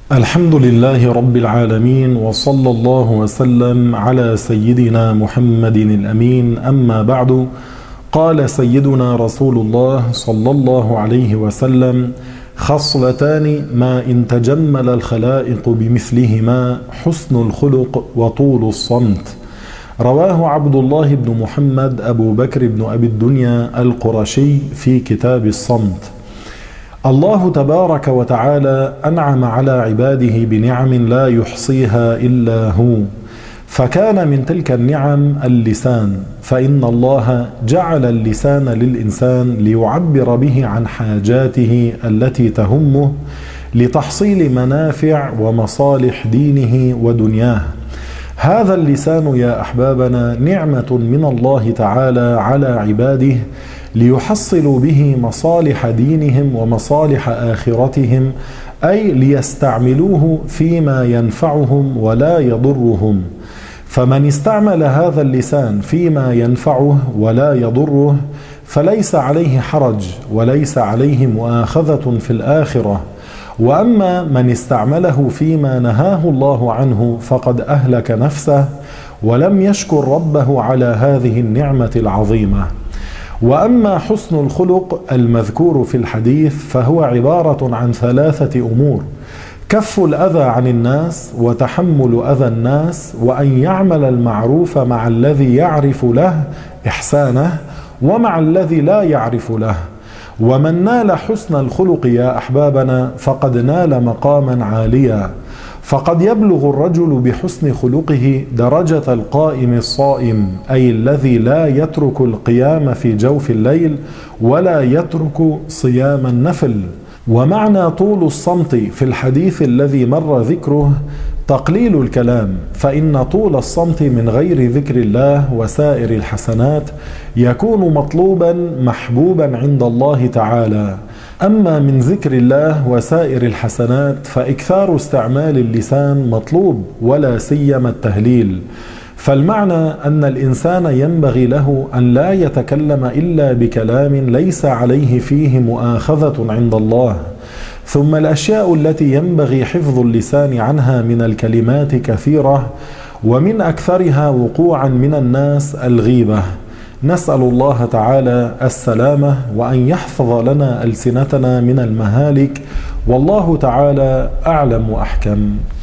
الحمد لله رب العالمين، وصلى الله وسلم على سيدنا محمد الأمين. أما بعد، قال سيدنا رسول الله صلى الله عليه وسلم: خصلتان ما إن تجمل الخلائق بمثلهما حسن الخلق وطول الصمت. رواه عبد الله بن محمد أبو بكر بن أبي الدنيا القرشي في كتاب الصمت. الله تبارك وتعالى أنعم على عباده بنعم لا يحصيها إلا هو، فكان من تلك النعم اللسان، فإن الله جعل اللسان للإنسان ليعبر به عن حاجاته التي تهمه لتحصيل منافع ومصالح دينه ودنياه. هذا اللسان يا أحبابنا نعمة من الله تعالى على عباده ليحصلوا به مصالح دينهم ومصالح آخرتهم، أي ليستعملوه فيما ينفعهم ولا يضرهم. فمن استعمل هذا اللسان فيما ينفعه ولا يضره فليس عليه حرج وليس عليه مؤاخذة في الآخرة. وأما من استعمله فيما نهاه الله عنه فقد أهلك نفسه ولم يشكر ربه على هذه النعمة العظيمة. وأما حسن الخلق المذكور في الحديث فهو عبارة عن ثلاثة أمور: كف الأذى عن الناس، وتحمل أذى الناس، وأن يعمل المعروف مع الذي يعرف له إحسانه ومع الذي لا يعرف له. ومن نال حسن الخلق يا أحبابنا فقد نال مقاما عاليا، فقد يبلغ الرجل بحسن خلقه درجة القائم الصائم، أي الذي لا يترك القيام في جوف الليل ولا يترك صيام النفل. ومعنى طول الصمت في الحديث الذي مر ذكره تقليل الكلام، فإن طول الصمت من غير ذكر الله وسائر الحسنات يكون مطلوبا محبوبا عند الله تعالى. أما من ذكر الله وسائر الحسنات فإكثار استعمال اللسان مطلوب، ولا سيما التهليل. فالمعنى أن الإنسان ينبغي له أن لا يتكلم إلا بكلام ليس عليه فيه مؤاخذة عند الله. ثم الأشياء التي ينبغي حفظ اللسان عنها من الكلمات كثيرة، ومن أكثرها وقوعا من الناس الغيبة. نسأل الله تعالى السلامة، وأن يحفظ لنا ألسنتنا من المهالك، والله تعالى أعلم وأحكم.